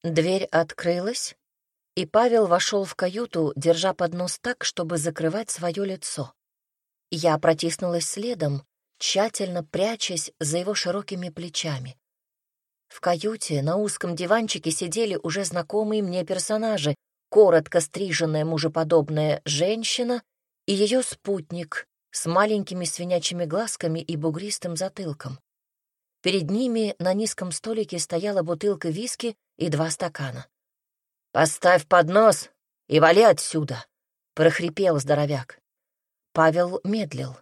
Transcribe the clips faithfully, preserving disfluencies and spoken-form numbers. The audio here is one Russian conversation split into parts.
Дверь открылась, и Павел вошел в каюту, держа поднос так, чтобы закрывать свое лицо. Я протиснулась следом, тщательно прячась за его широкими плечами. В каюте на узком диванчике сидели уже знакомые мне персонажи: коротко стриженная мужеподобная женщина и ее спутник с маленькими свинячьими глазками и бугристым затылком. Перед ними на низком столике стояла бутылка виски и два стакана. «Поставь поднос и вали отсюда!» — прохрипел здоровяк. Павел медлил.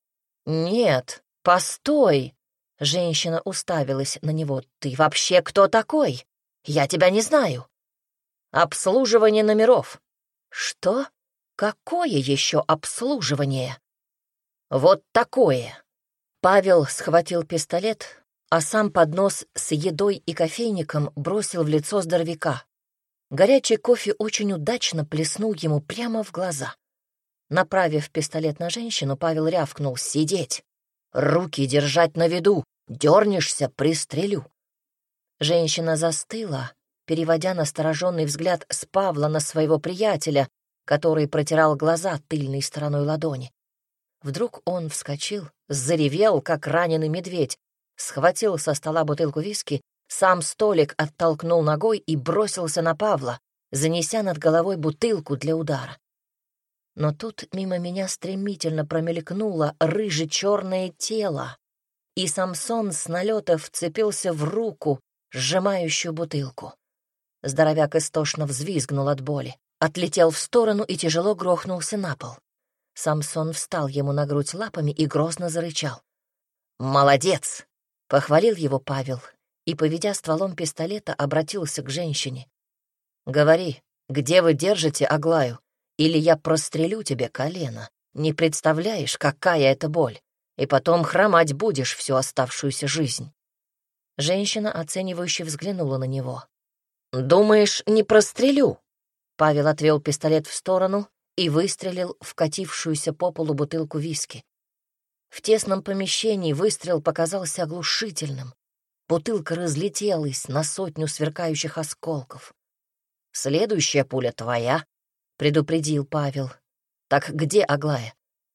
«Нет, постой!» — женщина уставилась на него. «Ты вообще кто такой? Я тебя не знаю». «Обслуживание номеров». «Что? Какое еще обслуживание?» «Вот такое». Павел схватил пистолет, а сам поднос с едой и кофейником бросил в лицо здоровяка. Горячий кофе очень удачно плеснул ему прямо в глаза. Направив пистолет на женщину, Павел рявкнул: «Сидеть! Руки держать на виду! Дернешься — пристрелю!» Женщина застыла, переводя настороженный взгляд с Павла на своего приятеля, который протирал глаза тыльной стороной ладони. Вдруг он вскочил, заревел, как раненый медведь, схватил со стола бутылку виски, сам столик оттолкнул ногой и бросился на Павла, занеся над головой бутылку для удара. Но тут мимо меня стремительно промелькнуло рыже-черное тело, и Самсон с налета вцепился в руку, сжимающую бутылку. Здоровяк истошно взвизгнул от боли, отлетел в сторону и тяжело грохнулся на пол. Самсон встал ему на грудь лапами и грозно зарычал. «Молодец!» — похвалил его Павел и, поведя стволом пистолета, обратился к женщине. «Говори, где вы держите Аглаю, или я прострелю тебе колено. Не представляешь, какая это боль, и потом хромать будешь всю оставшуюся жизнь». Женщина оценивающе взглянула на него. «Думаешь, не прострелю?» Павел отвел пистолет в сторону и выстрелил в катившуюся по полу бутылку виски. В тесном помещении выстрел показался оглушительным. Бутылка разлетелась на сотню сверкающих осколков. «Следующая пуля твоя», — предупредил Павел. «Так где Аглая?»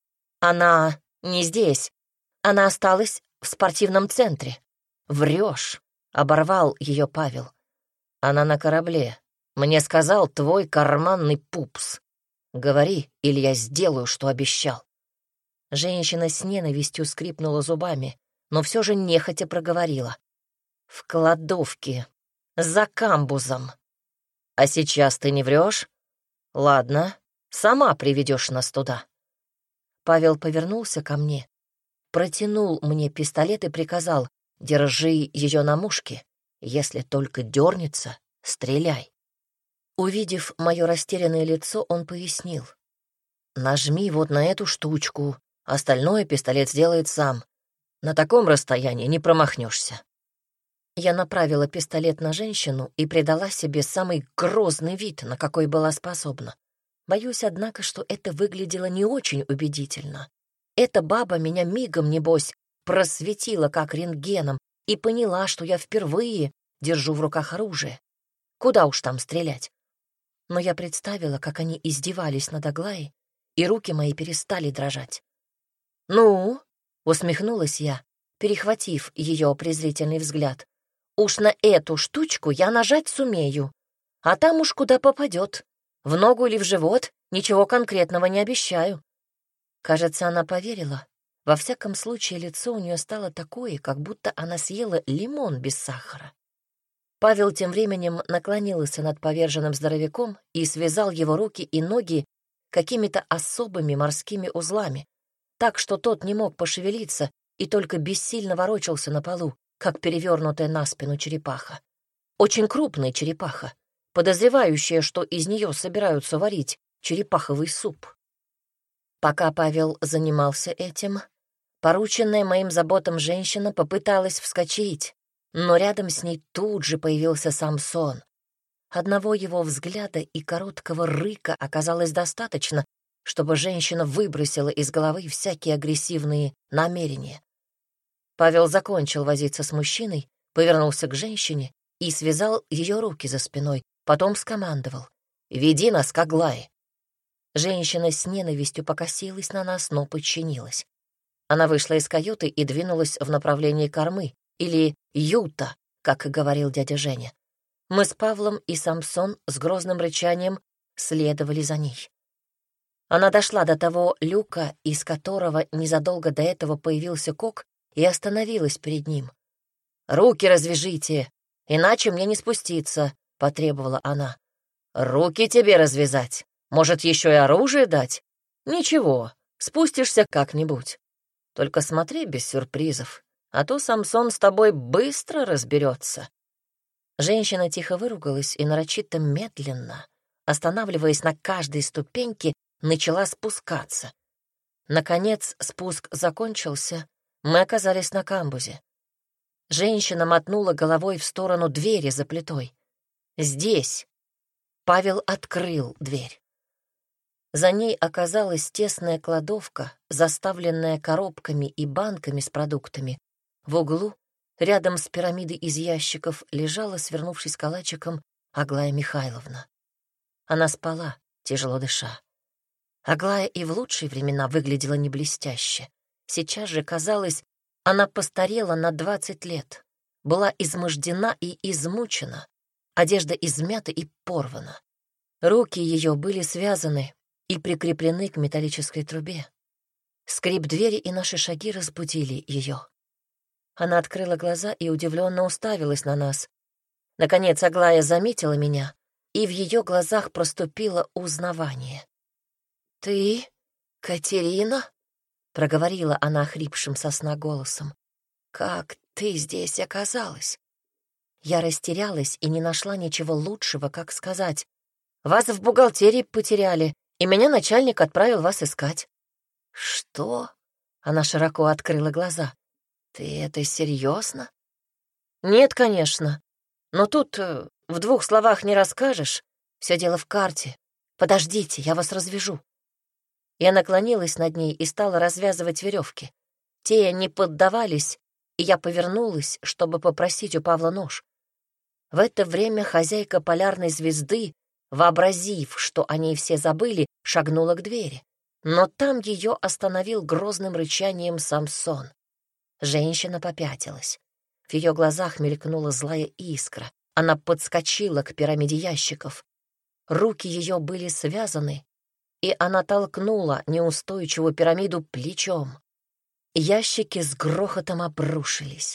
«Она не здесь. Она осталась в спортивном центре». «Врешь», — оборвал ее Павел. «Она на корабле. Мне сказал твой карманный пупс. Говори, или я сделаю, что обещал». Женщина с ненавистью скрипнула зубами, но все же нехотя проговорила. «В кладовке, за камбузом. А сейчас ты не врешь? Ладно, сама приведешь нас туда». Павел повернулся ко мне, протянул мне пистолет и приказал: «Держи ее на мушке. Если только дернется, стреляй». Увидев мое растерянное лицо, он пояснил: «Нажми вот на эту штучку, остальное пистолет сделает сам. На таком расстоянии не промахнешься». Я направила пистолет на женщину и придала себе самый грозный вид, на какой была способна. Боюсь, однако, что это выглядело не очень убедительно. Эта баба меня мигом, небось, просветила как рентгеном и поняла, что я впервые держу в руках оружие. Куда уж там стрелять? Но я представила, как они издевались над Аглаей, и руки мои перестали дрожать. «Ну?» — усмехнулась я, перехватив ее презрительный взгляд. «Уж на эту штучку я нажать сумею, а там уж куда попадет. В ногу или в живот, ничего конкретного не обещаю». Кажется, она поверила. Во всяком случае, лицо у нее стало такое, как будто она съела лимон без сахара. Павел тем временем наклонился над поверженным здоровяком и связал его руки и ноги какими-то особыми морскими узлами, так что тот не мог пошевелиться и только бессильно ворочался на полу, как перевернутая на спину черепаха. Очень крупная черепаха, подозревающая, что из нее собираются варить черепаховый суп. Пока Павел занимался этим, порученная моим заботам женщина попыталась вскочить, но рядом с ней тут же появился Самсон. Одного его взгляда и короткого рыка оказалось достаточно, чтобы женщина выбросила из головы всякие агрессивные намерения. Павел закончил возиться с мужчиной, повернулся к женщине и связал ее руки за спиной, потом скомандовал: «Веди нас к Аглае». Женщина с ненавистью покосилась на нас, но подчинилась. Она вышла из каюты и двинулась в направлении кормы, или юта, как говорил дядя Женя. Мы с Павлом и Самсон с грозным рычанием следовали за ней. Она дошла до того люка, из которого незадолго до этого появился Кок, и остановилась перед ним. «Руки развяжите, иначе мне не спуститься», — потребовала она. «Руки тебе развязать. Может, еще и оружие дать? Ничего, спустишься как-нибудь. Только смотри без сюрпризов, а то Самсон с тобой быстро разберется». Женщина тихо выругалась и нарочито медленно, останавливаясь на каждой ступеньке, начала спускаться. Наконец спуск закончился, мы оказались на камбузе. Женщина мотнула головой в сторону двери за плитой. «Здесь». Павел открыл дверь. За ней оказалась тесная кладовка, заставленная коробками и банками с продуктами. В углу, рядом с пирамидой из ящиков, лежала, свернувшись калачиком, Аглая Михайловна. Она спала, тяжело дыша. Аглая и в лучшие времена выглядела не блестяще. Сейчас же, казалось, она постарела на двадцать лет, была измождена и измучена, одежда измята и порвана. Руки ее были связаны и прикреплены к металлической трубе. Скрип двери и наши шаги разбудили ее. Она открыла глаза и удивленно уставилась на нас. Наконец Аглая заметила меня, и в ее глазах проступило узнавание. «Ты, Катерина?» — проговорила она хрипшим со сна голосом. «Как ты здесь оказалась?» Я растерялась и не нашла ничего лучшего, как сказать: «Вас в бухгалтерии потеряли, и меня начальник отправил вас искать». «Что?» — она широко открыла глаза. «Ты это серьезно?» «Нет, конечно. Но тут э, в двух словах не расскажешь. Все дело в карте. Подождите, я вас развяжу». Я наклонилась над ней и стала развязывать веревки. Те не поддавались, и я повернулась, чтобы попросить у Павла нож. В это время хозяйка полярной звезды, вообразив, что они все забыли, шагнула к двери. Но там ее остановил грозным рычанием Самсон. Женщина попятилась. В ее глазах мелькнула злая искра. Она подскочила к пирамиде ящиков. Руки ее были связаны, и она толкнула неустойчивую пирамиду плечом. Ящики с грохотом обрушились.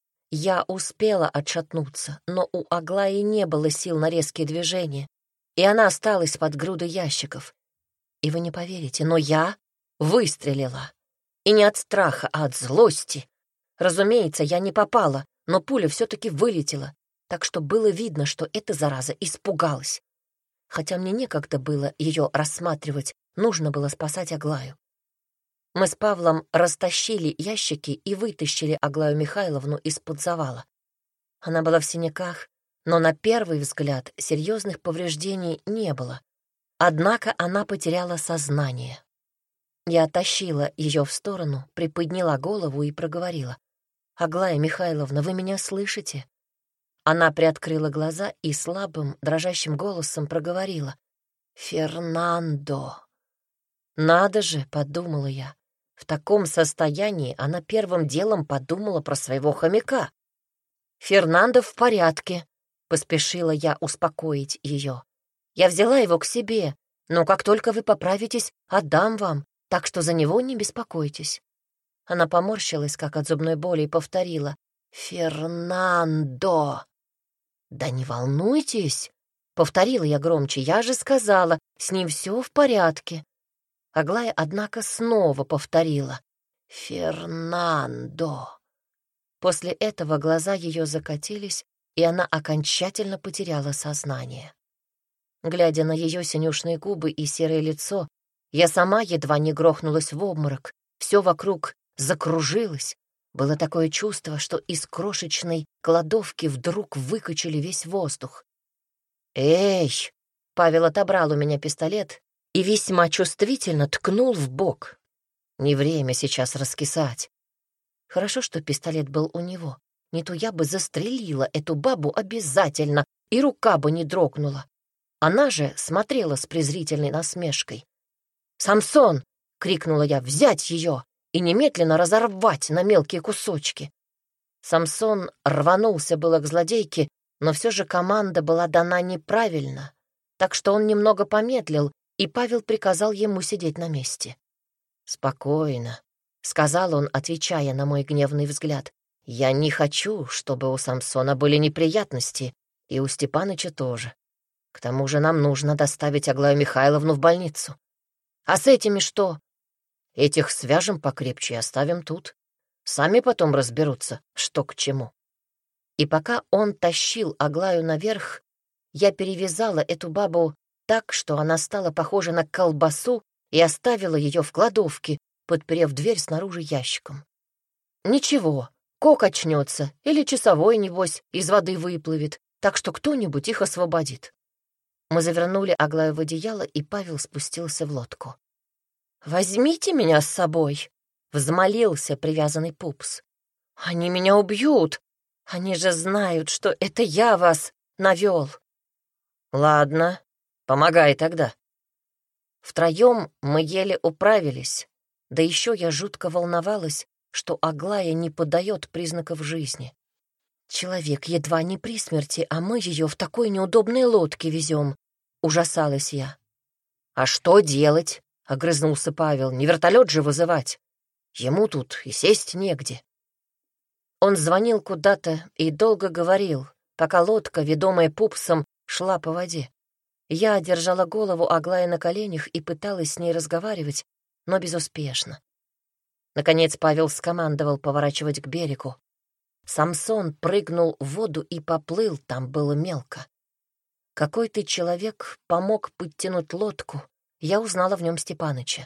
Я успела отшатнуться, но у Аглаи не было сил на резкие движения, и она осталась под грудой ящиков. И вы не поверите, но я выстрелила. И не от страха, а от злости. Разумеется, я не попала, но пуля все-таки вылетела, так что было видно, что эта зараза испугалась. Хотя мне некогда было ее рассматривать, нужно было спасать Аглаю. Мы с Павлом растащили ящики и вытащили Аглаю Михайловну из-под завала. Она была в синяках, но на первый взгляд серьезных повреждений не было. Однако она потеряла сознание. Я оттащила ее в сторону, приподняла голову и проговорила: «Аглая Михайловна, вы меня слышите?» Она приоткрыла глаза и слабым, дрожащим голосом проговорила: «Фернандо». «Надо же», — подумала я, в таком состоянии она первым делом подумала про своего хомяка. «Фернандо в порядке», — поспешила я успокоить ее. «Я взяла его к себе, но как только вы поправитесь, отдам вам, так что за него не беспокойтесь». Она поморщилась, как от зубной боли, и повторила: «Фернандо». «Да не волнуйтесь», — повторила я громче, — «я же сказала, с ним все в порядке». Аглая, однако, снова повторила: «Фернандо». После этого глаза ее закатились, и она окончательно потеряла сознание. Глядя на ее синюшные губы и серое лицо, я сама едва не грохнулась в обморок. Все вокруг закружилось. Было такое чувство, что из крошечной кладовки вдруг выкачали весь воздух. «Эй!» — Павел отобрал у меня пистолет и весьма чувствительно ткнул в бок. Не время сейчас раскисать. Хорошо, что пистолет был у него. Не то я бы застрелила эту бабу обязательно, и рука бы не дрогнула. Она же смотрела с презрительной насмешкой. «Самсон!» — крикнула я, «взять ее и немедленно разорвать на мелкие кусочки!» Самсон рванулся было к злодейке, но все же команда была дана неправильно, так что он немного помедлил, и Павел приказал ему сидеть на месте. «Спокойно», — сказал он, отвечая на мой гневный взгляд. «Я не хочу, чтобы у Самсона были неприятности, и у Степаныча тоже. К тому же нам нужно доставить Аглаю Михайловну в больницу. А с этими что? Этих свяжем покрепче и оставим тут. Сами потом разберутся, что к чему». И пока он тащил Аглаю наверх, я перевязала эту бабу так, что она стала похожа на колбасу, и оставила ее в кладовке, подперев дверь снаружи ящиком. Ничего, Кок очнется, или часовой, небось, из воды выплывет, так что кто-нибудь их освободит. Мы завернули Аглаю в одеяло, и Павел спустился в лодку. «Возьмите меня с собой», — взмолился привязанный пупс. «Они меня убьют. Они же знают, что это я вас навел». «Ладно, помогай тогда». Втроем мы еле управились, да еще я жутко волновалась, что Аглая не подает признаков жизни. Человек едва не при смерти, а мы ее в такой неудобной лодке везем, ужасалась я. «А что делать?» — огрызнулся Павел. «Не вертолет же вызывать. Ему тут и сесть негде». Он звонил куда-то и долго говорил, пока лодка, ведомая пупсом, шла по воде. Я держала голову Аглаи на коленях и пыталась с ней разговаривать, но безуспешно. Наконец Павел скомандовал поворачивать к берегу. Самсон прыгнул в воду и поплыл, там было мелко. Какой-то человек помог подтянуть лодку, я узнала в нем Степаныча.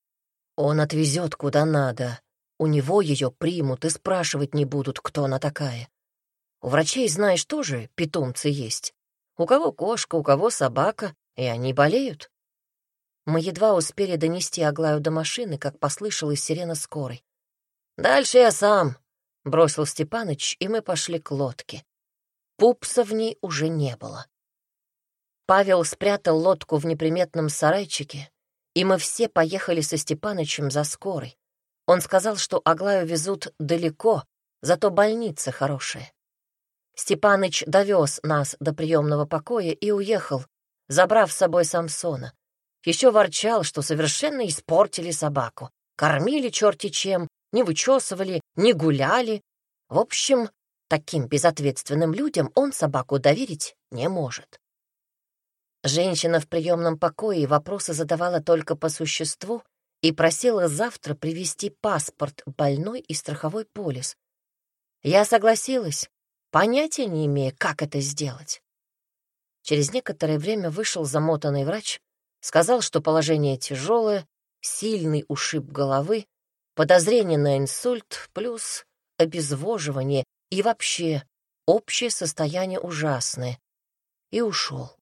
Он отвезет куда надо, у него ее примут и спрашивать не будут, кто она такая. У врачей, знаешь, тоже питомцы есть. У кого кошка, у кого собака, и они болеют. Мы едва успели донести Аглаю до машины, как послышалась сирена скорой. «Дальше я сам», — бросил Степаныч, и мы пошли к лодке. Пупса в ней уже не было. Павел спрятал лодку в неприметном сарайчике, и мы все поехали со Степанычем за скорой. Он сказал, что Аглаю везут далеко, зато больница хорошая. Степаныч довез нас до приемного покоя и уехал, забрав с собой Самсона. Еще ворчал, что совершенно испортили собаку. Кормили черти чем, не вычесывали, не гуляли. В общем, таким безответственным людям он собаку доверить не может. Женщина в приемном покое вопросы задавала только по существу и просила завтра привезти паспорт больной и страховой полис. Я согласилась, понятия не имея, как это сделать. Через некоторое время вышел замотанный врач, сказал, что положение тяжелое, сильный ушиб головы, подозрение на инсульт, плюс обезвоживание и вообще общее состояние ужасное, и ушел.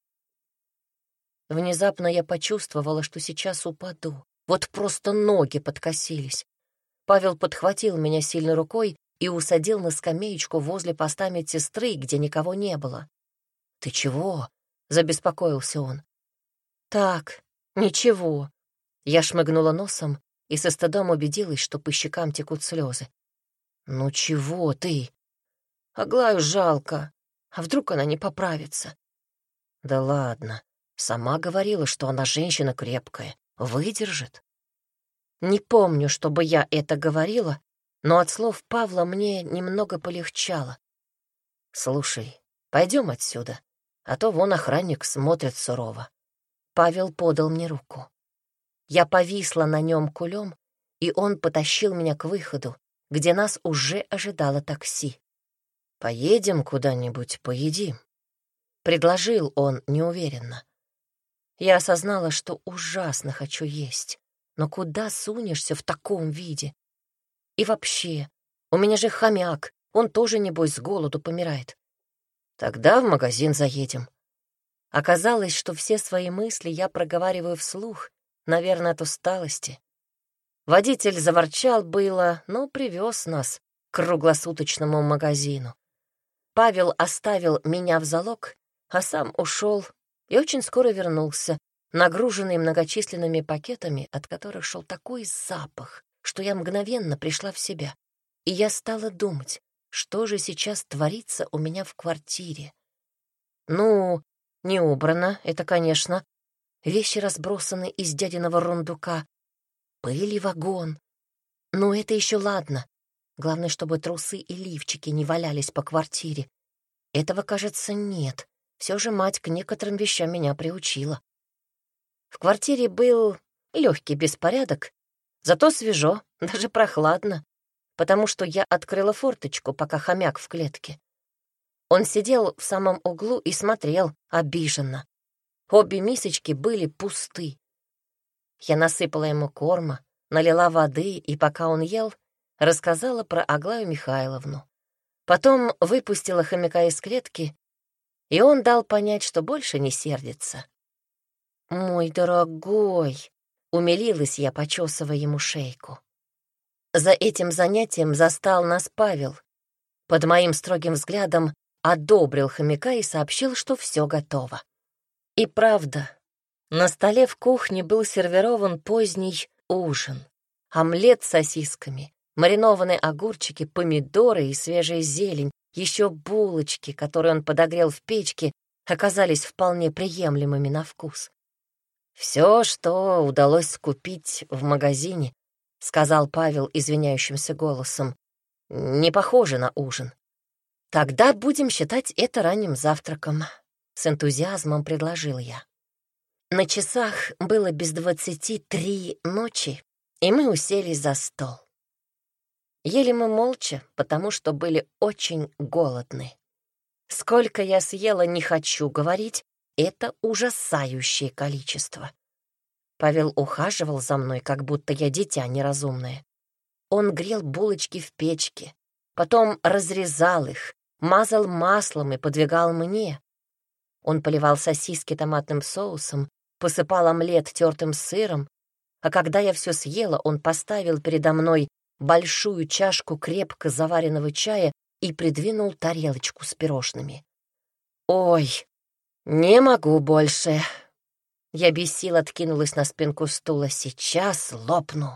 Внезапно я почувствовала, что сейчас упаду. Вот просто ноги подкосились. Павел подхватил меня сильной рукой и усадил на скамеечку возле поста медсестры, где никого не было. «Ты чего?» — забеспокоился он. «Так, ничего». Я шмыгнула носом и со стыдом убедилась, что по щекам текут слезы. «Ну чего ты?» «Аглаю жалко. А вдруг она не поправится?» «Да ладно. Сама говорила, что она женщина крепкая. Выдержит». Не помню, чтобы я это говорила, но от слов Павла мне немного полегчало. «Слушай, пойдем отсюда, а то вон охранник смотрит сурово». Павел подал мне руку. Я повисла на нем кулем, и он потащил меня к выходу, где нас уже ожидало такси. «Поедем куда-нибудь, поедим», — предложил он неуверенно. Я осознала, что ужасно хочу есть, но куда сунешься в таком виде? И вообще, у меня же хомяк, он тоже, небось, с голоду помирает. Тогда в магазин заедем. Оказалось, что все свои мысли я проговариваю вслух, наверное, от усталости. Водитель заворчал было, но привез нас, круглосуточному магазину. Павел оставил меня в залог, а сам ушел и очень скоро вернулся, нагруженный многочисленными пакетами, от которых шел такой запах, что я мгновенно пришла в себя. И я стала думать, что же сейчас творится у меня в квартире. Ну, не убрано, это, конечно. Вещи разбросаны из дядиного рундука. Пыли вагон. Но это еще ладно. Главное, чтобы трусы и лифчики не валялись по квартире. Этого, кажется, нет. Все же мать к некоторым вещам меня приучила. В квартире был легкий беспорядок, зато свежо, даже прохладно, потому что я открыла форточку, пока хомяк в клетке. Он сидел в самом углу и смотрел обиженно. Обе мисочки были пусты. Я насыпала ему корма, налила воды, и пока он ел, рассказала про Аглаю Михайловну. Потом выпустила хомяка из клетки, и он дал понять, что больше не сердится. «Мой дорогой!» — умилилась я, почесывая ему шейку. За этим занятием застал нас Павел. Под моим строгим взглядом одобрил хомяка и сообщил, что все готово. И правда, на столе в кухне был сервирован поздний ужин. Омлет с сосисками, маринованные огурчики, помидоры и свежая зелень, еще булочки, которые он подогрел в печке, оказались вполне приемлемыми на вкус. «Все, что удалось скупить в магазине», — сказал Павел извиняющимся голосом, — «не похоже на ужин». «Тогда будем считать это ранним завтраком», — с энтузиазмом предложил я. На часах было без двадцати три ночи, и мы уселись за стол. Ели мы молча, потому что были очень голодны. Сколько я съела, не хочу говорить, это ужасающее количество. Павел ухаживал за мной, как будто я дитя неразумное. Он грел булочки в печке, потом разрезал их, мазал маслом и подвигал мне. Он поливал сосиски томатным соусом, посыпал омлет тертым сыром, а когда я все съела, он поставил передо мной большую чашку крепко заваренного чая и придвинул тарелочку с пирожными. «Ой, не могу больше!» Я без сил откинулась на спинку стула. «Сейчас лопну!»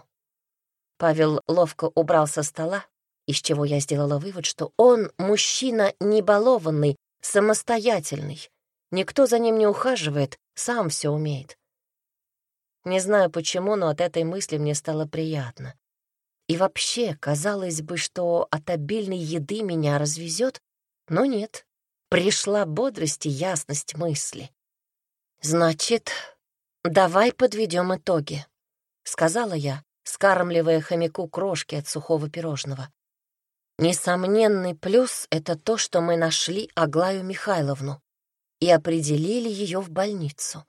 Павел ловко убрал со стола, из чего я сделала вывод, что он мужчина не балованный, самостоятельный. Никто за ним не ухаживает, сам все умеет. Не знаю почему, но от этой мысли мне стало приятно. И вообще, казалось бы, что от обильной еды меня развезет, но нет. Пришла бодрость и ясность мысли. «Значит, давай подведем итоги», — сказала я, скармливая хомяку крошки от сухого пирожного. Несомненный плюс — это то, что мы нашли Аглаю Михайловну и определили ее в больницу.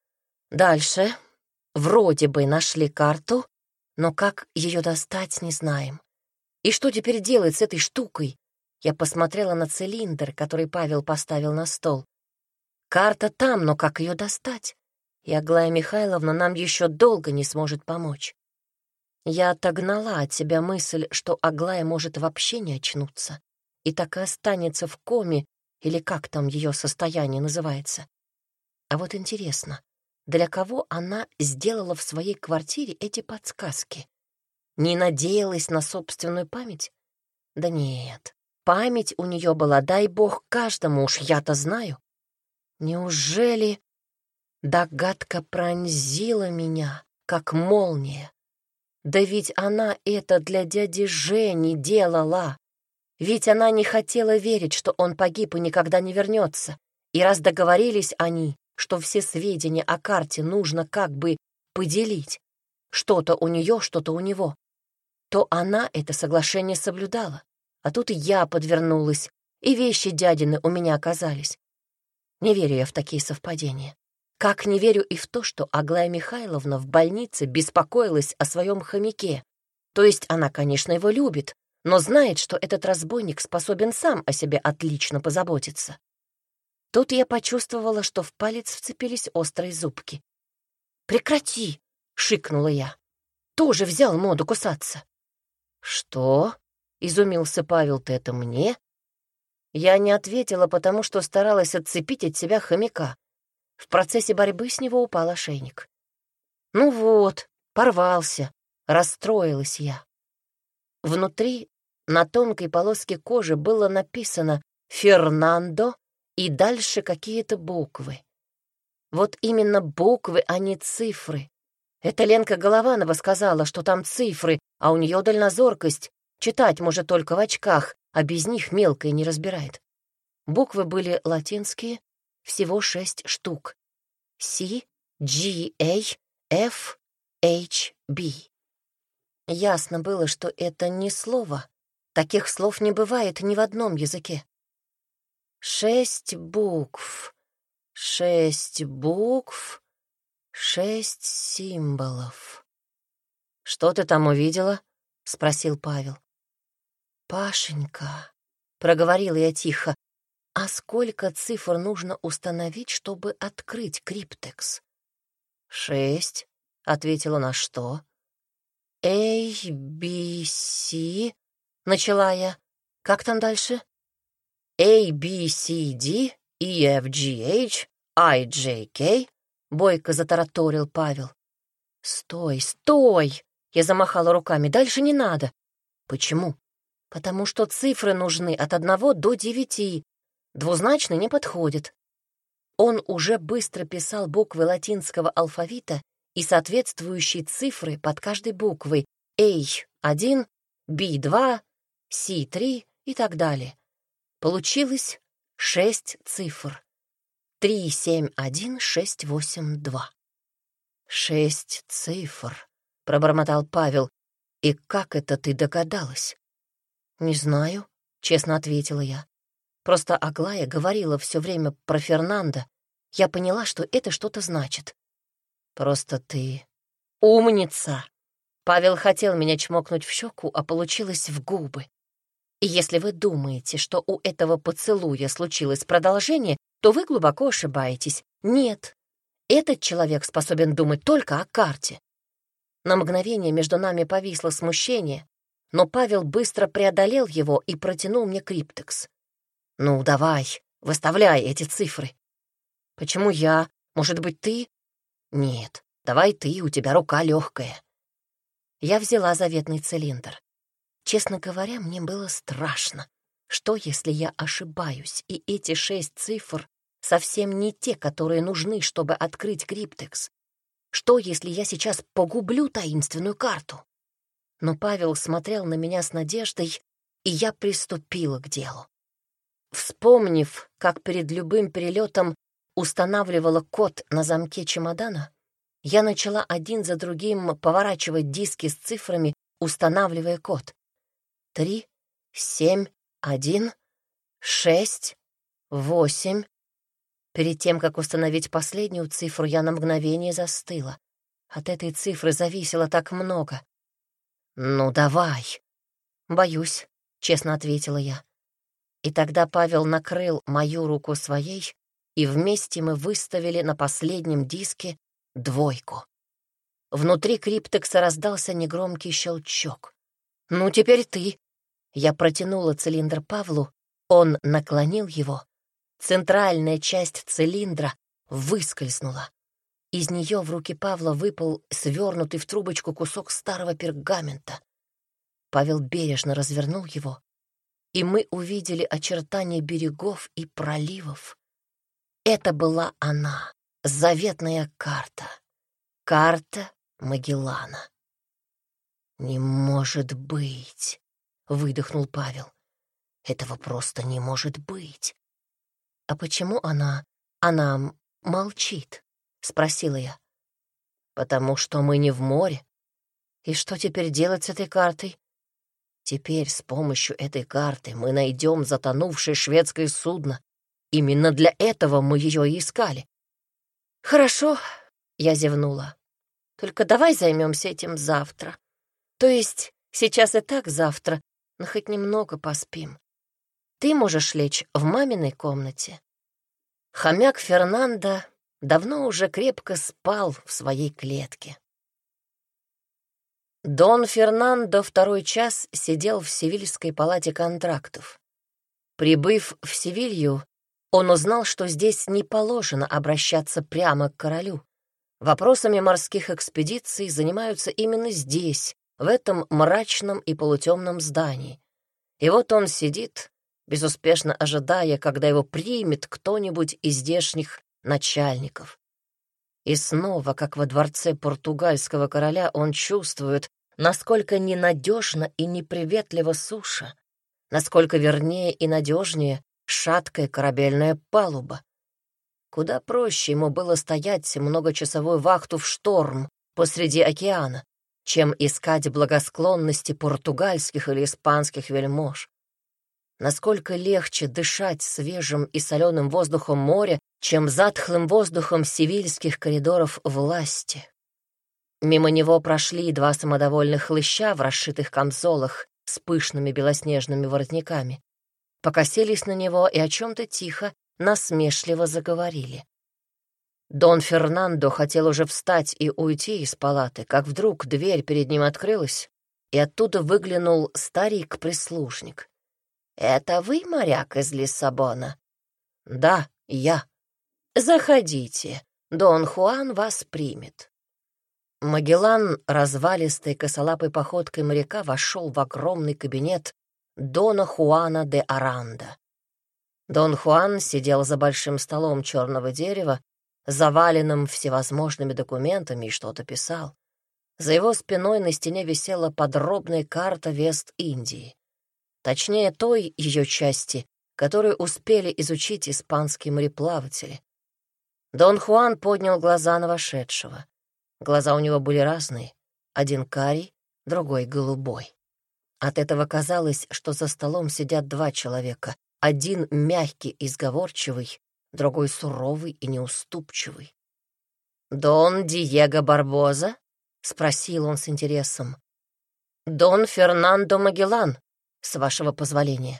Дальше вроде бы нашли карту, но как ее достать, не знаем. И что теперь делать с этой штукой? Я посмотрела на цилиндр, который Павел поставил на стол. Карта там, но как ее достать? И Аглая Михайловна нам еще долго не сможет помочь. Я отогнала от себя мысль, что Аглая может вообще не очнуться и так и останется в коме, или как там ее состояние называется. А вот интересно, для кого она сделала в своей квартире эти подсказки? Не надеялась на собственную память? Да нет, память у нее была, дай бог, каждому, уж я-то знаю. Неужели догадка пронзила меня, как молния? Да ведь она это для дяди Жени делала. Ведь она не хотела верить, что он погиб и никогда не вернется. И раз договорились они, что все сведения о карте нужно как бы поделить, что-то у нее, что-то у него, то она это соглашение соблюдала. А тут и я подвернулась, и вещи дядины у меня оказались. Не верю я в такие совпадения. Как не верю и в то, что Аглая Михайловна в больнице беспокоилась о своем хомяке. То есть она, конечно, его любит, но знает, что этот разбойник способен сам о себе отлично позаботиться. Тут я почувствовала, что в палец вцепились острые зубки. «Прекрати!» — шикнула я. «Тоже взял моду кусаться». «Что?» — изумился Павел, ты это мне? Я не ответила, потому что старалась отцепить от себя хомяка. В процессе борьбы с него упал ошейник. Ну вот, порвался, расстроилась я. Внутри на тонкой полоске кожи было написано «Фернандо» и дальше какие-то буквы. Вот именно буквы, а не цифры. Это Ленка Голованова сказала, что там цифры, а у нее дальнозоркость. Читать может только в очках, а без них мелкая не разбирает. Буквы были латинские, всего шесть штук. C, G, A, F, H, B. Ясно было, что это не слово. Таких слов не бывает ни в одном языке. Шесть букв, шесть букв, шесть символов. «Что ты там увидела?» — спросил Павел. «Пашенька», — проговорила я тихо, «а сколько цифр нужно установить, чтобы открыть криптекс?» «Шесть», — ответила на что? «A, B, C», — начала я. «Как там дальше?» «A, B, C, D, E, F, G, H, I, J, K», — бойко затараторил Павел. «Стой, стой!» — я замахала руками. «Дальше не надо». «Почему?» «Потому что цифры нужны от одного до девяти. Двузначный не подходит». Он уже быстро писал буквы латинского алфавита и соответствующие цифры под каждой буквой A один, B два, C три и так далее. Получилось шесть цифр. три, семь, один, шесть, восемь, два. «Шесть цифр», — пробормотал Павел. «И как это ты догадалась?» «Не знаю», — честно ответила я. «Просто Аглая говорила все время про Фернандо. Я поняла, что это что-то значит». «Просто ты умница!» Павел хотел меня чмокнуть в щеку, а получилось в губы. И если вы думаете, что у этого поцелуя случилось продолжение, то вы глубоко ошибаетесь. Нет, этот человек способен думать только о карте. На мгновение между нами повисло смущение, но Павел быстро преодолел его и протянул мне криптекс. «Ну, давай, выставляй эти цифры». «Почему я? Может быть, ты?» «Нет, давай ты, у тебя рука легкая». Я взяла заветный цилиндр. Честно говоря, мне было страшно. Что, если я ошибаюсь, и эти шесть цифр совсем не те, которые нужны, чтобы открыть криптекс? Что, если я сейчас погублю таинственную карту? Но Павел смотрел на меня с надеждой, и я приступила к делу. Вспомнив, как перед любым перелетом устанавливала код на замке чемодана, я начала один за другим поворачивать диски с цифрами, устанавливая код. Три, семь, один, шесть, восемь. Перед тем, как установить последнюю цифру, я на мгновение застыла. От этой цифры зависело так много. «Ну, давай!» «Боюсь», — честно ответила я. И тогда Павел накрыл мою руку своей, и вместе мы выставили на последнем диске двойку. Внутри криптекса раздался негромкий щелчок. «Ну, теперь ты!» Я протянула цилиндр Павлу, он наклонил его. Центральная часть цилиндра выскользнула. Из нее в руки Павла выпал свернутый в трубочку кусок старого пергамента. Павел бережно развернул его, и мы увидели очертания берегов и проливов. Это была она, заветная карта. Карта Магеллана. «Не может быть!» — выдохнул Павел. «Этого просто не может быть!» «А почему она... она молчит?» — спросила я. «Потому что мы не в море. И что теперь делать с этой картой?» «Теперь с помощью этой карты мы найдем затонувшее шведское судно. Именно для этого мы ее и искали». «Хорошо», — я зевнула. «Только давай займемся этим завтра. То есть сейчас и так завтра, но хоть немного поспим. Ты можешь лечь в маминой комнате». Хомяк Фернандо давно уже крепко спал в своей клетке. Дон Фернандо второй час сидел в Севильской палате контрактов. Прибыв в Севилью, он узнал, что здесь не положено обращаться прямо к королю. Вопросами морских экспедиций занимаются именно здесь, в этом мрачном и полутемном здании. И вот он сидит, безуспешно ожидая, когда его примет кто-нибудь из здешних начальников. И снова, как во дворце португальского короля, он чувствует, насколько ненадежна и неприветлива суша, насколько вернее и надежнее шаткая корабельная палуба. Куда проще ему было стоять многочасовую вахту в шторм посреди океана, чем искать благосклонности португальских или испанских вельмож. Насколько легче дышать свежим и соленым воздухом моря, чем затхлым воздухом севильских коридоров власти. Мимо него прошли два самодовольных хлыща в расшитых камзолах с пышными белоснежными воротниками. Покосились на него и о чем-то тихо, насмешливо заговорили. Дон Фернандо хотел уже встать и уйти из палаты, как вдруг дверь перед ним открылась, и оттуда выглянул старик-прислужник. «Это вы, моряк из Лиссабона?» «Да, я». «Заходите, Дон Хуан вас примет». Магеллан, развалистой косолапой походкой моряка, вошел в огромный кабинет Дона Хуана де Аранда. Дон Хуан сидел за большим столом черного дерева, заваленным всевозможными документами, и что-то писал. За его спиной на стене висела подробная карта Вест-Индии. Точнее, той ее части, которую успели изучить испанские мореплаватели. Дон Хуан поднял глаза на вошедшего. Глаза у него были разные, один карий, другой голубой. От этого казалось, что за столом сидят два человека, один мягкий и сговорчивый, другой суровый и неуступчивый. «Дон Диего Барбоза?» — спросил он с интересом. «Дон Фернандо Магеллан, с вашего позволения».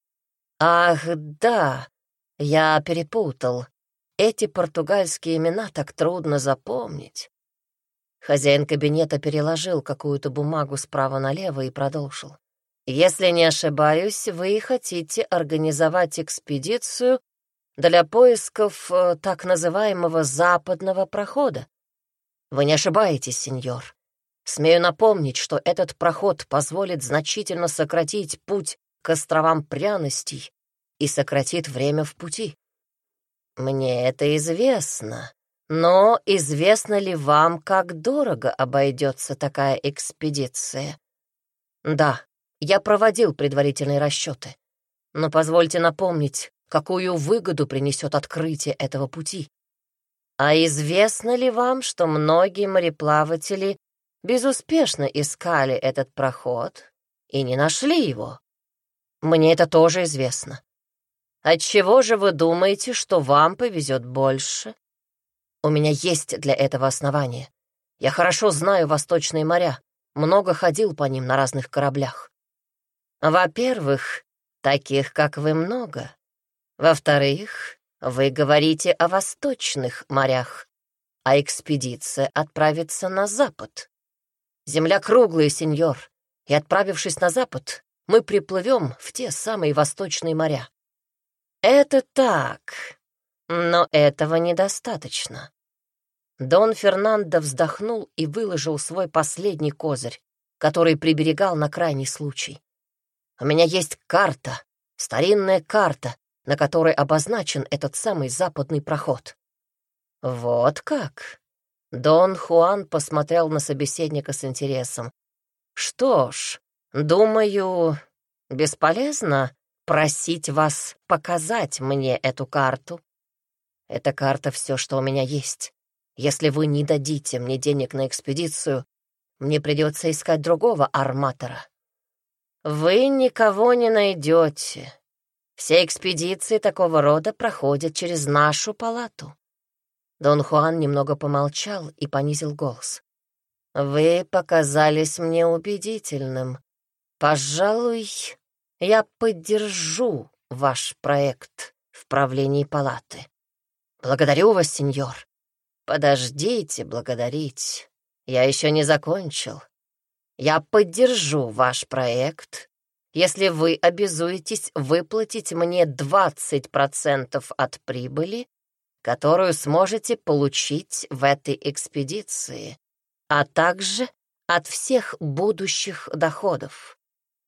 «Ах, да, я перепутал. Эти португальские имена так трудно запомнить». Хозяин кабинета переложил какую-то бумагу справа налево и продолжил. «Если не ошибаюсь, вы хотите организовать экспедицию для поисков э, так называемого западного прохода. Вы не ошибаетесь, сеньор. Смею напомнить, что этот проход позволит значительно сократить путь к островам пряностей и сократит время в пути. Мне это известно, но известно ли вам, как дорого обойдется такая экспедиция? Да, я проводил предварительные расчеты, но позвольте напомнить, какую выгоду принесет открытие этого пути. А известно ли вам, что многие мореплаватели безуспешно искали этот проход и не нашли его? Мне это тоже известно. Отчего же вы думаете, что вам повезет больше? У меня есть для этого основания. Я хорошо знаю восточные моря, много ходил по ним на разных кораблях. Во-первых, таких, как вы, много. Во-вторых, вы говорите о восточных морях, а экспедиция отправится на запад. Земля круглая, сеньор, и, отправившись на запад, мы приплывем в те самые восточные моря. Это так, но этого недостаточно. Дон Фернандо вздохнул и выложил свой последний козырь, который приберегал на крайний случай. У меня есть карта, старинная карта, на которой обозначен этот самый западный проход. Вот как? Дон Хуан посмотрел на собеседника с интересом. Что ж, думаю, бесполезно просить вас показать мне эту карту. Эта карта — все, что у меня есть. Если вы не дадите мне денег на экспедицию, мне придется искать другого арматора. Вы никого не найдете. Все экспедиции такого рода проходят через нашу палату. Дон Хуан немного помолчал и понизил голос. Вы показались мне убедительным. Пожалуй, я поддержу ваш проект в правлении палаты. Благодарю вас, сеньор. Подождите благодарить. Я еще не закончил. Я поддержу ваш проект, если вы обязуетесь выплатить мне двадцать процентов от прибыли, которую сможете получить в этой экспедиции, а также от всех будущих доходов.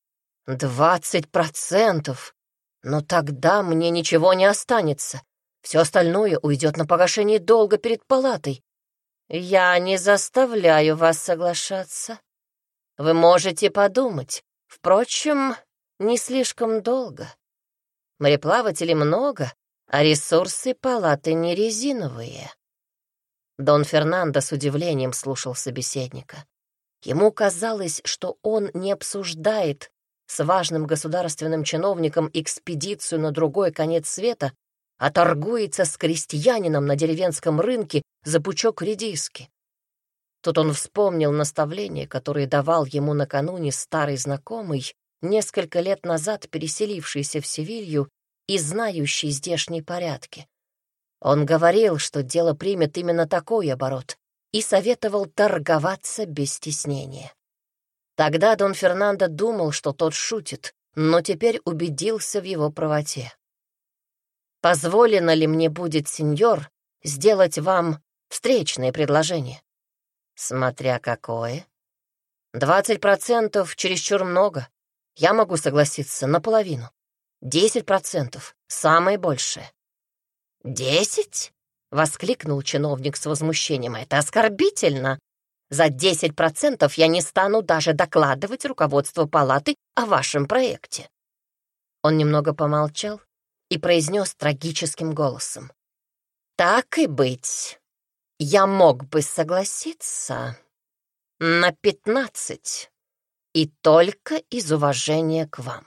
Двадцать процентов? Но тогда мне ничего не останется. Все остальное уйдет на погашение долга перед палатой. Я не заставляю вас соглашаться. Вы можете подумать. Впрочем, не слишком долго. Мореплавателей много, а ресурсы палаты не резиновые. Дон Фернандо с удивлением слушал собеседника. Ему казалось, что он не обсуждает с важным государственным чиновником экспедицию на другой конец света, а торгуется с крестьянином на деревенском рынке за пучок редиски. Тут он вспомнил наставления, которые давал ему накануне старый знакомый, несколько лет назад переселившийся в Севилью и знающий здешние порядки. Он говорил, что дело примет именно такой оборот, и советовал торговаться без стеснения. Тогда Дон Фернандо думал, что тот шутит, но теперь убедился в его правоте. «Позволено ли мне будет, сеньор, сделать вам встречное предложение?» «Смотря какое. Двадцать процентов чересчур много. Я могу согласиться наполовину. Десять процентов — самое большее». «Десять?» — воскликнул чиновник с возмущением. «Это оскорбительно. За десять процентов я не стану даже докладывать руководству палаты о вашем проекте». Он немного помолчал и произнес трагическим голосом. «Так и быть. Я мог бы согласиться на пятнадцать, и только из уважения к вам».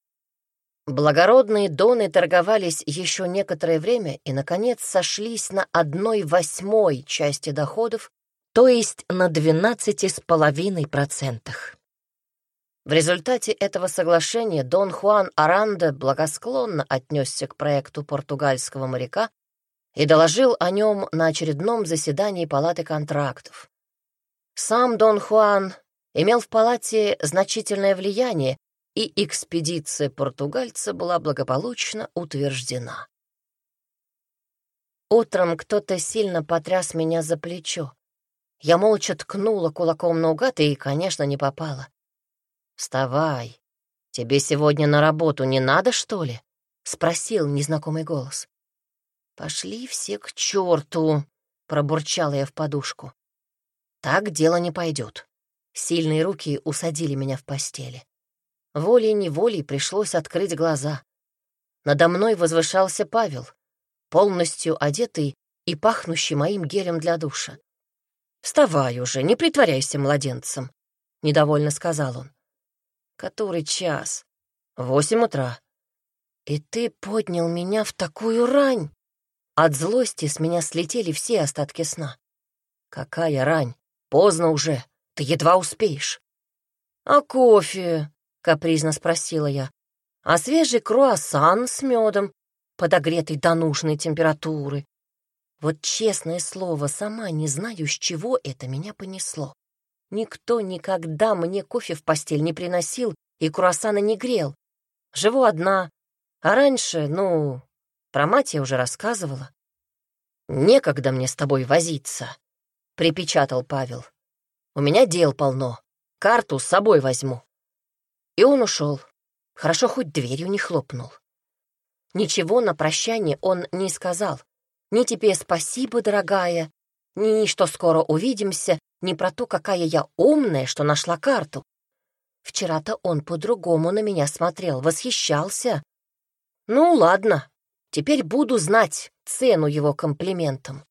Благородные доны торговались еще некоторое время и, наконец, сошлись на одной восьмой части доходов, то есть на двенадцати с половиной процентах. В результате этого соглашения Дон Хуан Арандо благосклонно отнесся к проекту португальского моряка и доложил о нем на очередном заседании палаты контрактов. Сам Дон Хуан имел в палате значительное влияние, и экспедиция португальца была благополучно утверждена. Утром кто-то сильно потряс меня за плечо. Я молча ткнула кулаком наугад и, конечно, не попала. «Вставай. Тебе сегодня на работу не надо, что ли?» — спросил незнакомый голос. «Пошли все к черту», — пробурчала я в подушку. «Так дело не пойдет». Сильные руки усадили меня в постели. Волей-неволей пришлось открыть глаза. Надо мной возвышался Павел, полностью одетый и пахнущий моим гелем для душа. «Вставай уже, не притворяйся младенцем», — недовольно сказал он. «Который час?» «Восемь утра». «И ты поднял меня в такую рань?» От злости с меня слетели все остатки сна. «Какая рань? Поздно уже, ты едва успеешь». «А кофе?» — капризно спросила я. «А свежий круассан с медом, подогретый до нужной температуры?» Вот честное слово, сама не знаю, с чего это меня понесло. Никто никогда мне кофе в постель не приносил и круассана не грел. Живу одна, а раньше, ну, про мать я уже рассказывала. «Некогда мне с тобой возиться», — припечатал Павел. «У меня дел полно, карту с собой возьму». И он ушел. Хорошо, хоть дверью не хлопнул. Ничего на прощание он не сказал. Ни тебе спасибо, дорогая, ни что скоро увидимся, ни про то, какая я умная, что нашла карту. Вчера-то он по-другому на меня смотрел, восхищался. Ну, ладно, теперь буду знать цену его комплиментам.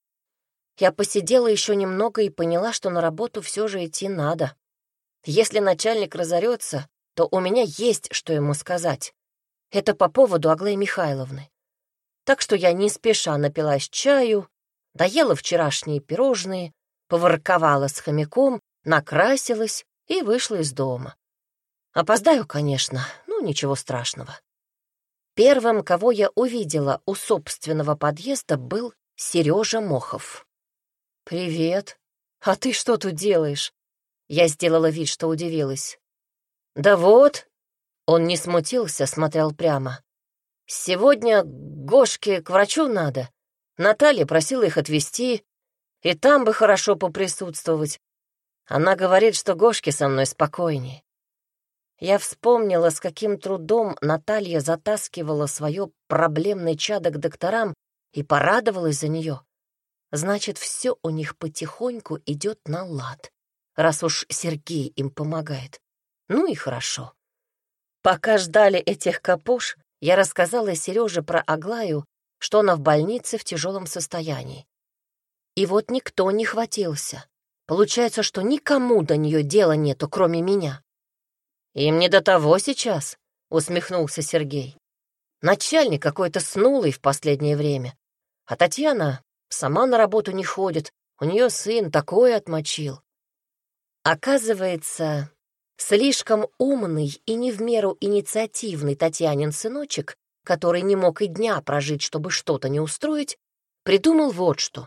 Я посидела еще немного и поняла, что на работу все же идти надо. Если начальник разорется, то у меня есть, что ему сказать. Это по поводу Аглаи Михайловны. Так что я не спеша напилась чаю, доела вчерашние пирожные, поворковала с хомяком, накрасилась и вышла из дома. Опоздаю, конечно, но ничего страшного. Первым, кого я увидела у собственного подъезда, был Сережа Мохов. «Привет. А ты что тут делаешь?» Я сделала вид, что удивилась. «Да вот», — он не смутился, смотрел прямо. «Сегодня Гошке к врачу надо. Наталья просила их отвезти, и там бы хорошо поприсутствовать. Она говорит, что Гошке со мной спокойнее». Я вспомнила, с каким трудом Наталья затаскивала свое проблемное чадо к докторам и порадовалась за нее. Значит, все у них потихоньку идет на лад, раз уж Сергей им помогает. Ну и хорошо. Пока ждали этих капуш, я рассказала Сереже про Аглаю, что она в больнице в тяжелом состоянии. И вот никто не хватился. Получается, что никому до нее дела нету, кроме меня. «Им не до того сейчас», — усмехнулся Сергей. «Начальник какой-то снулый в последнее время. А Татьяна сама на работу не ходит, у нее сын такое отмочил». Оказывается, слишком умный и не в меру инициативный Татьянин сыночек, который не мог и дня прожить, чтобы что-то не устроить, придумал вот что.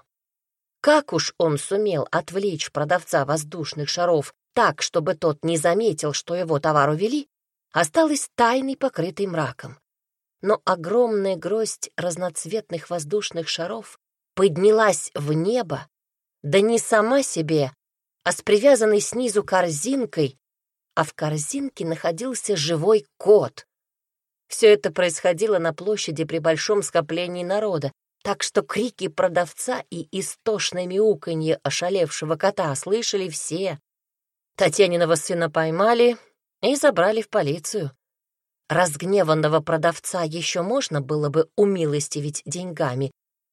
Как уж он сумел отвлечь продавца воздушных шаров так, чтобы тот не заметил, что его товар увели, осталось тайной, покрытой мраком. Но огромная гроздь разноцветных воздушных шаров поднялась в небо, да не сама себе, а с привязанной снизу корзинкой, а в корзинке находился живой кот. Все это происходило на площади при большом скоплении народа, так что крики продавца и истошное мяуканье ошалевшего кота слышали все. Татьяниного сына поймали и забрали в полицию. Разгневанного продавца еще можно было бы умилостивить деньгами,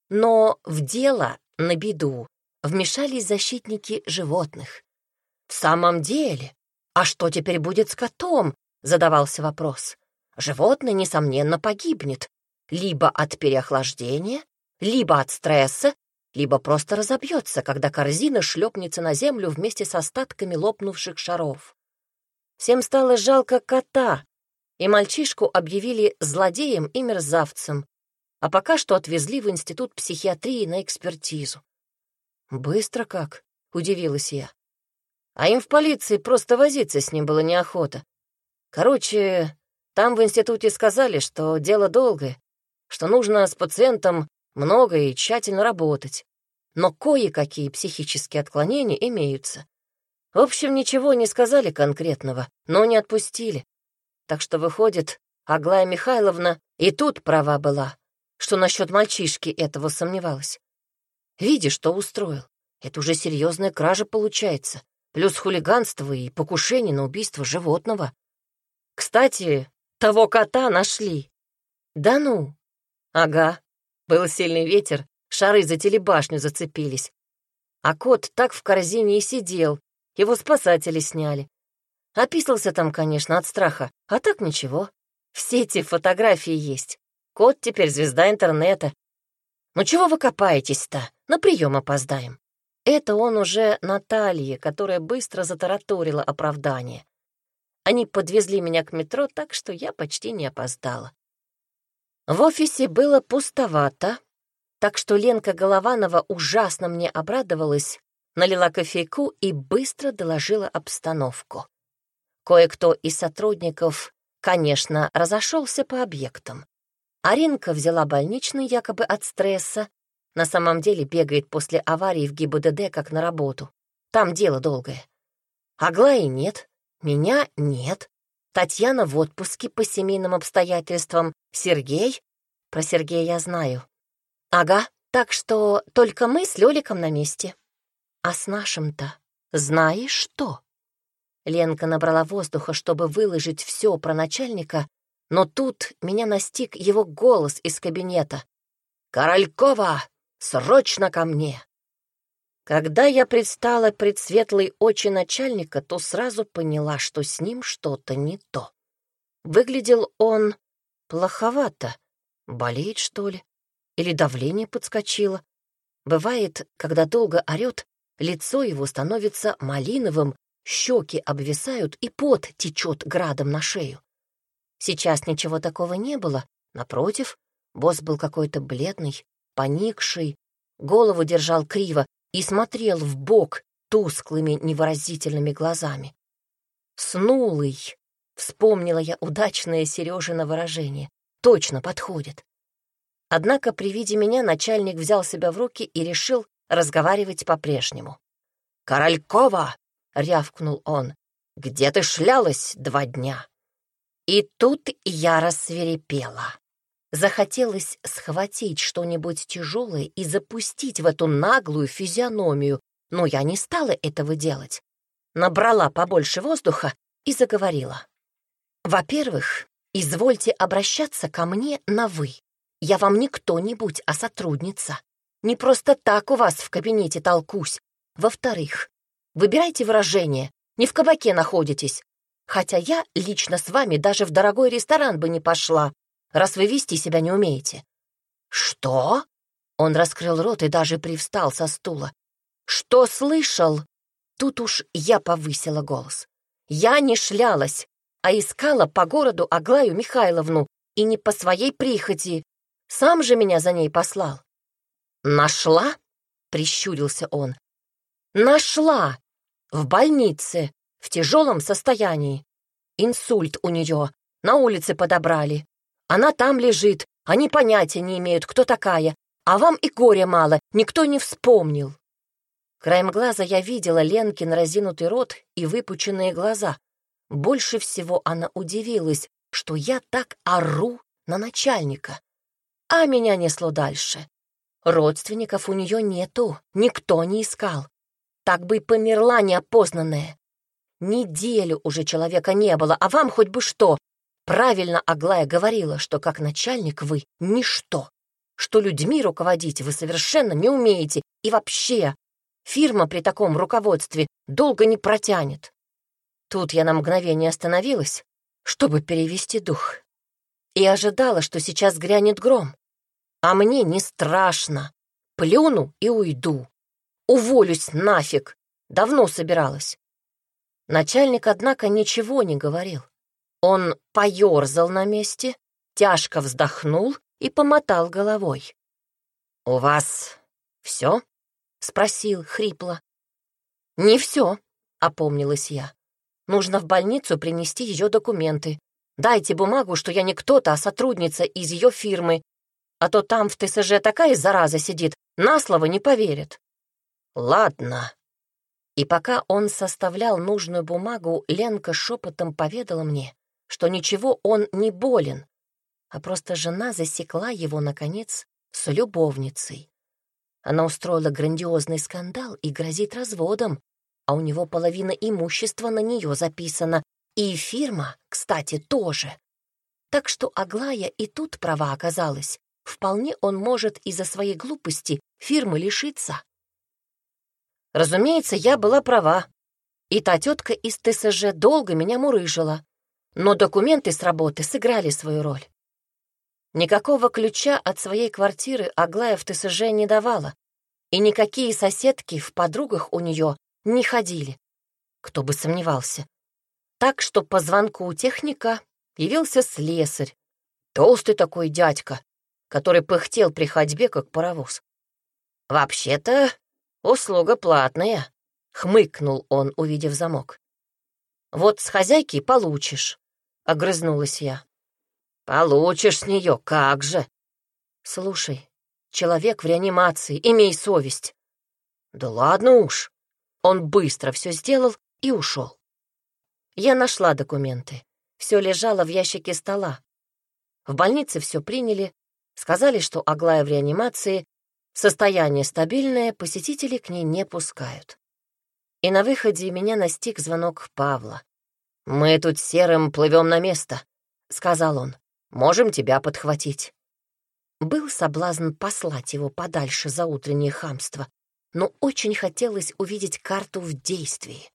но в дело, на беду, вмешались защитники животных. «В самом деле, а что теперь будет с котом?» — задавался вопрос. «Животное, несомненно, погибнет либо от переохлаждения, либо от стресса, либо просто разобьется, когда корзина шлепнется на землю вместе с остатками лопнувших шаров». Всем стало жалко кота, и мальчишку объявили злодеем и мерзавцем, а пока что отвезли в институт психиатрии на экспертизу. «Быстро как?» — удивилась я. А им в полиции просто возиться с ним было неохота. Короче, там в институте сказали, что дело долгое, что нужно с пациентом много и тщательно работать, но кое-какие психические отклонения имеются. В общем, ничего не сказали конкретного, но не отпустили. Так что, выходит, Аглая Михайловна и тут права была, что насчет мальчишки этого сомневалась. Видишь, что устроил. Это уже серьезная кража получается, плюс хулиганство и покушение на убийство животного. Кстати, того кота нашли. Да ну? Ага. Был сильный ветер, шары за телебашню зацепились. А кот так в корзине и сидел, его спасатели сняли. Описался там, конечно, от страха, а так ничего. В сети фотографии есть. Кот теперь звезда интернета. Ну чего вы копаетесь-то? На прием опоздаем. Это он уже Наталье, которая быстро затараторила оправдание. Они подвезли меня к метро, так что я почти не опоздала. В офисе было пустовато, так что Ленка Голованова ужасно мне обрадовалась, налила кофейку и быстро доложила обстановку. Кое-кто из сотрудников, конечно, разошелся по объектам. Аринка взяла больничный якобы от стресса, на самом деле бегает после аварии в ГИБДД как на работу. Там дело долгое. Аглаи нет, меня нет. Татьяна в отпуске по семейным обстоятельствам. Сергей? Про Сергея я знаю. Ага, так что только мы с Лёликом на месте. А с нашим-то знаешь что? Ленка набрала воздуха, чтобы выложить все про начальника, но тут меня настиг его голос из кабинета. «Королькова, срочно ко мне!» Когда я предстала пред светлые очи начальника, то сразу поняла, что с ним что-то не то. Выглядел он плоховато. Болеет, что ли? Или давление подскочило? Бывает, когда долго орёт, лицо его становится малиновым, щеки обвисают и пот течет градом на шею. Сейчас ничего такого не было. Напротив, босс был какой-то бледный, поникший, голову держал криво и смотрел в бок, тусклыми невыразительными глазами. «Снулый», — вспомнила я удачное Сережино выражение, точно подходит. Однако при виде меня начальник взял себя в руки и решил разговаривать по-прежнему. «Королькова!» — рявкнул он. «Где ты шлялась два дня?» И тут я рассвирепела. Захотелось схватить что-нибудь тяжелое и запустить в эту наглую физиономию, но я не стала этого делать. Набрала побольше воздуха и заговорила. «Во-первых, извольте обращаться ко мне на «вы». Я вам не кто-нибудь, а сотрудница. Не просто так у вас в кабинете толкусь. Во-вторых, выбирайте выражение. Не в кабаке находитесь. Хотя я лично с вами даже в дорогой ресторан бы не пошла, раз вы вести себя не умеете». «Что?» Он раскрыл рот и даже привстал со стула. «Что слышал?» Тут уж я повысила голос. «Я не шлялась, а искала по городу Аглаю Михайловну, и не по своей прихоти. Сам же меня за ней послал». «Нашла?» — прищурился он. «Нашла! В больнице, в тяжелом состоянии. Инсульт у нее, на улице подобрали. Она там лежит, они понятия не имеют, кто такая, а вам и горя мало, никто не вспомнил». Краем глаза я видела Ленкин разинутый рот и выпученные глаза. Больше всего она удивилась, что я так ору на начальника. А меня несло дальше. Родственников у нее нету, никто не искал. Так бы и померла неопознанная. Неделю уже человека не было, а вам хоть бы что. Правильно Аглая говорила, что как начальник вы — ничто, что людьми руководить вы совершенно не умеете, и вообще фирма при таком руководстве долго не протянет. Тут я на мгновение остановилась, чтобы перевести дух, и ожидала, что сейчас грянет гром. А мне не страшно. Плюну и уйду. Уволюсь нафиг. Давно собиралась. Начальник, однако, ничего не говорил. Он поерзал на месте, тяжко вздохнул и помотал головой. «У вас все?» — спросил хрипло. «Не все», — опомнилась я. «Нужно в больницу принести ее документы. Дайте бумагу, что я не кто-то, а сотрудница из ее фирмы, а то там в ТСЖ такая зараза сидит, на слово не поверят». «Ладно». И пока он составлял нужную бумагу, Ленка шепотом поведала мне, что ничего он не болен, а просто жена засекла его, наконец, с любовницей. Она устроила грандиозный скандал и грозит разводом, а у него половина имущества на нее записана, и фирма, кстати, тоже. Так что Аглая и тут права оказалась. Вполне он может из-за своей глупости фирмы лишиться. Разумеется, я была права, и та тетка из ТСЖ долго меня мурыжила, но документы с работы сыграли свою роль. Никакого ключа от своей квартиры Аглая в ТСЖ не давала, и никакие соседки в подругах у нее не ходили. Кто бы сомневался. Так что по звонку у техника явился слесарь, толстый такой дядька, который пыхтел при ходьбе, как паровоз. «Вообще-то услуга платная», — хмыкнул он, увидев замок. «Вот с хозяйки получишь», — огрызнулась я. «Получишь с нее, как же!» «Слушай, человек в реанимации, имей совесть». «Да ладно уж». Он быстро все сделал и ушел. Я нашла документы. Все лежало в ящике стола. В больнице все приняли, сказали, что Аглая в реанимации, состояние стабильное, посетителей к ней не пускают. И на выходе меня настиг звонок Павла. «Мы тут с Серым плывем на место», — сказал он. «Можем тебя подхватить». Был соблазн послать его подальше за утреннее хамство, но очень хотелось увидеть карту в действии.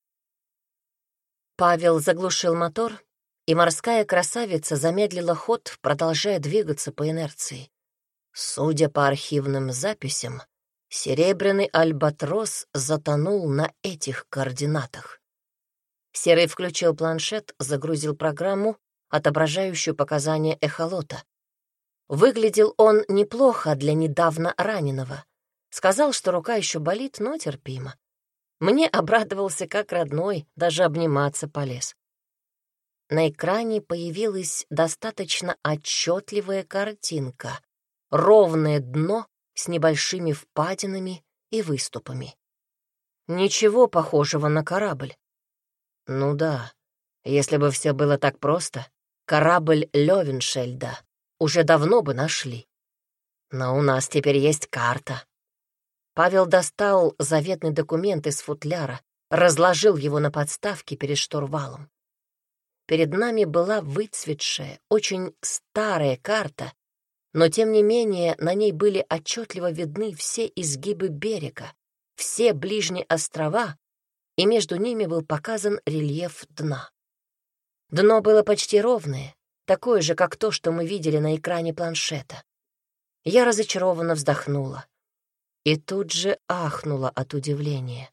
Павел заглушил мотор, и морская красавица замедлила ход, продолжая двигаться по инерции. Судя по архивным записям, серебряный альбатрос затонул на этих координатах. Серый включил планшет, загрузил программу, отображающую показания эхолота. Выглядел он неплохо для недавно раненого. Сказал, что рука еще болит, но терпимо. Мне обрадовался как родной, даже обниматься полез. На экране появилась достаточно отчетливая картинка. Ровное дно с небольшими впадинами и выступами. Ничего похожего на корабль. Ну да, если бы все было так просто, корабль Лёвеншельда уже давно бы нашли. Но у нас теперь есть карта. Павел достал заветный документ из футляра, разложил его на подставке перед штурвалом. Перед нами была выцветшая, очень старая карта, но тем не менее на ней были отчетливо видны все изгибы берега, все ближние острова, и между ними был показан рельеф дна. Дно было почти ровное, такое же, как то, что мы видели на экране планшета. Я разочарованно вздохнула и тут же ахнула от удивления.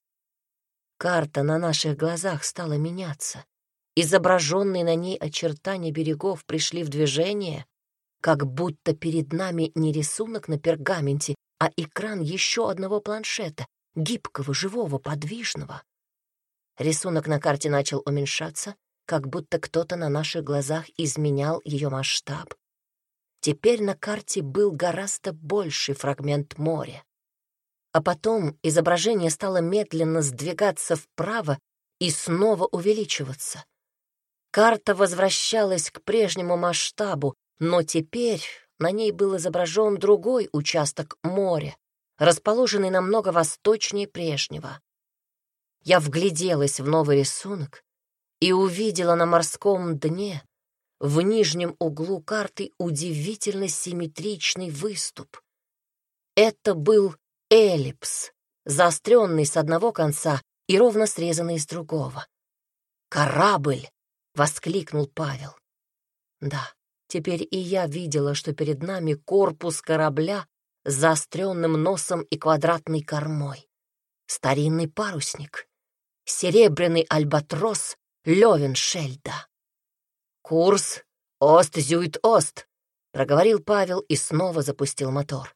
Карта на наших глазах стала меняться. Изображенные на ней очертания берегов пришли в движение, как будто перед нами не рисунок на пергаменте, а экран еще одного планшета, гибкого, живого, подвижного. Рисунок на карте начал уменьшаться, как будто кто-то на наших глазах изменял ее масштаб. Теперь на карте был гораздо больший фрагмент моря. А потом изображение стало медленно сдвигаться вправо и снова увеличиваться. Карта возвращалась к прежнему масштабу, но теперь на ней был изображен другой участок моря, расположенный намного восточнее прежнего. Я вгляделась в новый рисунок и увидела на морском дне в нижнем углу карты удивительно симметричный выступ. Это был эллипс, заостренный с одного конца и ровно срезанный с другого. «Корабль!» — воскликнул Павел. Да, теперь и я видела, что перед нами корпус корабля с заостренным носом и квадратной кормой. Старинный парусник. Серебряный альбатрос Лёвеншельда. «Курс Ост-Зюит-Ост», — проговорил Павел и снова запустил мотор.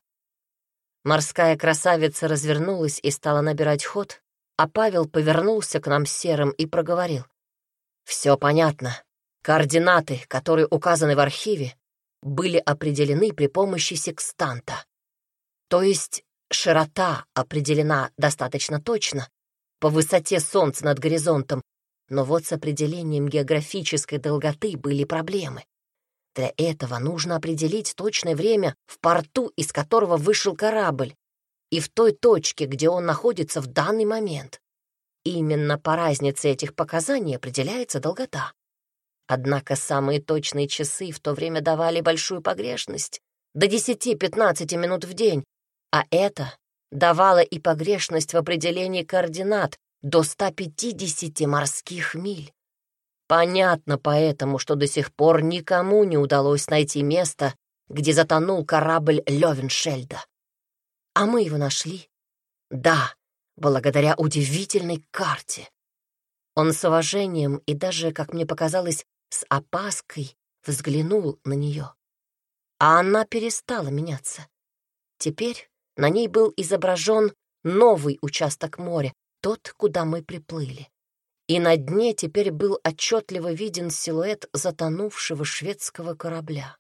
Морская красавица развернулась и стала набирать ход, а Павел повернулся к нам серым и проговорил. «Все понятно. Координаты, которые указаны в архиве, были определены при помощи секстанта. То есть широта определена достаточно точно, по высоте Солнца над горизонтом, но вот с определением географической долготы были проблемы. Для этого нужно определить точное время в порту, из которого вышел корабль, и в той точке, где он находится в данный момент. Именно по разнице этих показаний определяется долгота. Однако самые точные часы в то время давали большую погрешность, до десяти-пятнадцати минут в день, а это давало и погрешность в определении координат до ста пятидесяти морских миль. Понятно поэтому, что до сих пор никому не удалось найти место, где затонул корабль Лёвеншельда. А мы его нашли. Да, благодаря удивительной карте. Он с уважением и даже, как мне показалось, с опаской взглянул на нее. А она перестала меняться. Теперь на ней был изображен новый участок моря, тот, куда мы приплыли. И на дне теперь был отчетливо виден силуэт затонувшего шведского корабля.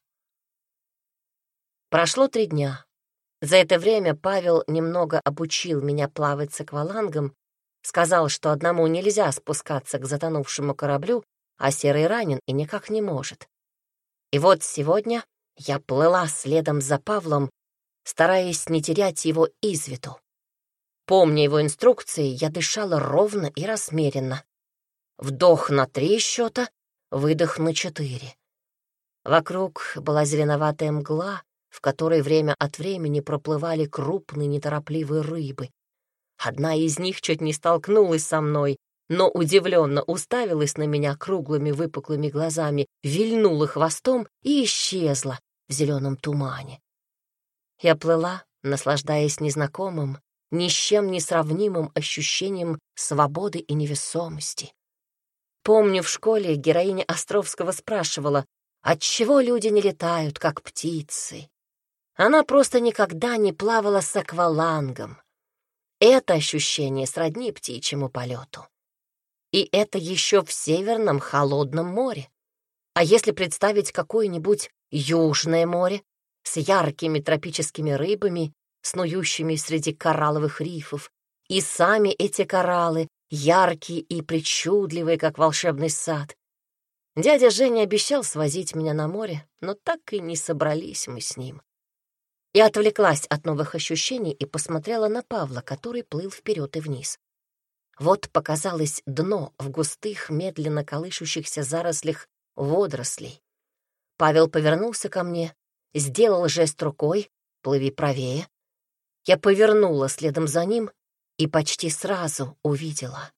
Прошло три дня. За это время Павел немного обучил меня плавать с аквалангом, сказал, что одному нельзя спускаться к затонувшему кораблю, а Серый ранен и никак не может. И вот сегодня я плыла следом за Павлом, стараясь не терять его из виду. Помня его инструкции, я дышала ровно и размеренно. Вдох на три счета, выдох на четыре. Вокруг была зеленоватая мгла, в которой время от времени проплывали крупные неторопливые рыбы. Одна из них чуть не столкнулась со мной, но удивленно уставилась на меня круглыми выпуклыми глазами, вильнула хвостом и исчезла в зеленом тумане. Я плыла, наслаждаясь незнакомым, ни с чем не сравнимым ощущением свободы и невесомости. Помню, в школе героиня Островского спрашивала, отчего люди не летают, как птицы. Она просто никогда не плавала с аквалангом. Это ощущение сродни птичьему полету. И это еще в Северном холодном море. А если представить какое-нибудь Южное море с яркими тропическими рыбами, снующими среди коралловых рифов, и сами эти кораллы яркие и причудливые, как волшебный сад. Дядя Женя обещал свозить меня на море, но так и не собрались мы с ним. Я отвлеклась от новых ощущений и посмотрела на Павла, который плыл вперед и вниз. Вот показалось дно в густых, медленно колышущихся зарослях водорослей. Павел повернулся ко мне, сделал жест рукой «плыви правее». Я повернула следом за ним и почти сразу увидела.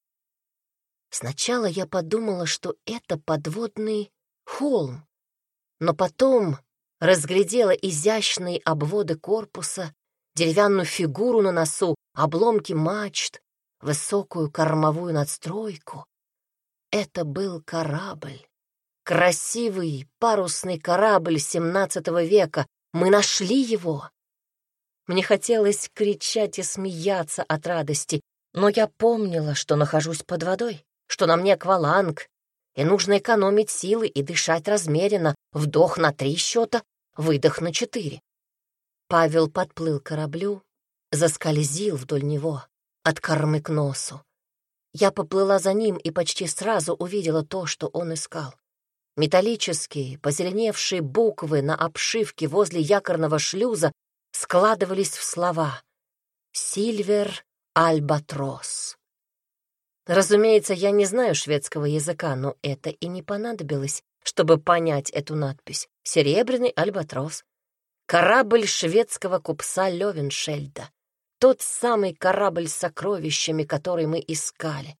Сначала я подумала, что это подводный холм, но потом разглядела изящные обводы корпуса, деревянную фигуру на носу, обломки мачт, высокую кормовую надстройку. Это был корабль. Красивый парусный корабль семнадцатого века. Мы нашли его. Мне хотелось кричать и смеяться от радости, но я помнила, что нахожусь под водой, что на мне акваланг, и нужно экономить силы и дышать размеренно, вдох на три счета, выдох на четыре. Павел подплыл к кораблю, заскользил вдоль него, от кормы к носу. Я поплыла за ним и почти сразу увидела то, что он искал. Металлические, позеленевшие буквы на обшивке возле якорного шлюза складывались в слова «Сильвер Альбатрос». Разумеется, я не знаю шведского языка, но это и не понадобилось, чтобы понять эту надпись. «Серебряный Альбатрос». Корабль шведского купца Лёвеншельда. Тот самый корабль с сокровищами, который мы искали.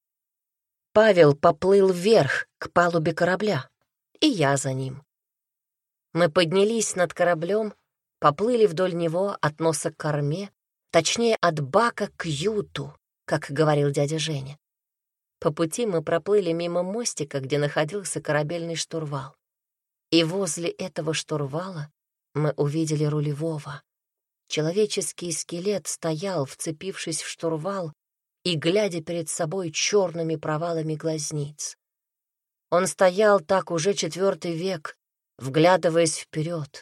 Павел поплыл вверх, к палубе корабля, и я за ним. Мы поднялись над кораблем, поплыли вдоль него от носа к корме, точнее, от бака к юту, как говорил дядя Женя. По пути мы проплыли мимо мостика, где находился корабельный штурвал. И возле этого штурвала мы увидели рулевого. Человеческий скелет стоял, вцепившись в штурвал и глядя перед собой черными провалами глазниц. Он стоял так уже четвертый век, вглядываясь вперед.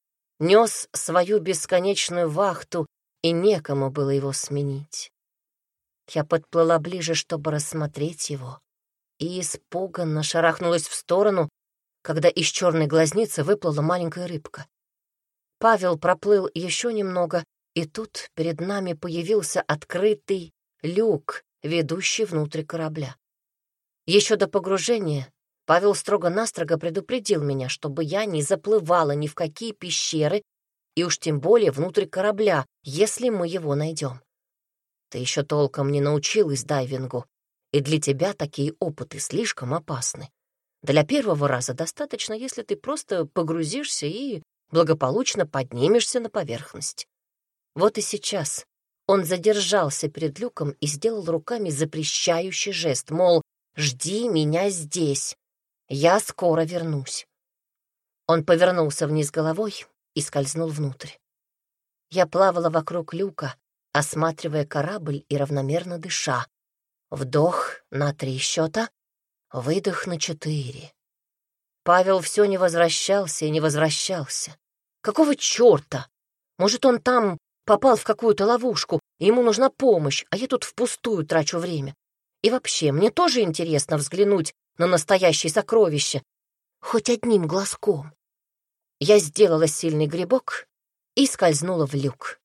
Нес свою бесконечную вахту, и некому было его сменить. Я подплыла ближе, чтобы рассмотреть его, и испуганно шарахнулась в сторону, когда из черной глазницы выплыла маленькая рыбка. Павел проплыл еще немного, и тут перед нами появился открытый люк, ведущий внутрь корабля. Еще до погружения Павел строго-настрого предупредил меня, чтобы я не заплывала ни в какие пещеры, и уж тем более внутрь корабля, если мы его найдем. Ты еще толком не научилась дайвингу, и для тебя такие опыты слишком опасны. Для первого раза достаточно, если ты просто погрузишься и благополучно поднимешься на поверхность. Вот и сейчас он задержался перед люком и сделал руками запрещающий жест, мол, «Жди меня здесь, я скоро вернусь». Он повернулся вниз головой и скользнул внутрь. Я плавала вокруг люка, осматривая корабль и равномерно дыша. Вдох на три счета, выдох на четыре. Павел все не возвращался и не возвращался. Какого черта? Может, он там попал в какую-то ловушку, и ему нужна помощь, а я тут впустую трачу время. И вообще, мне тоже интересно взглянуть на настоящее сокровище, хоть одним глазком. Я сделала сильный грибок и скользнула в люк.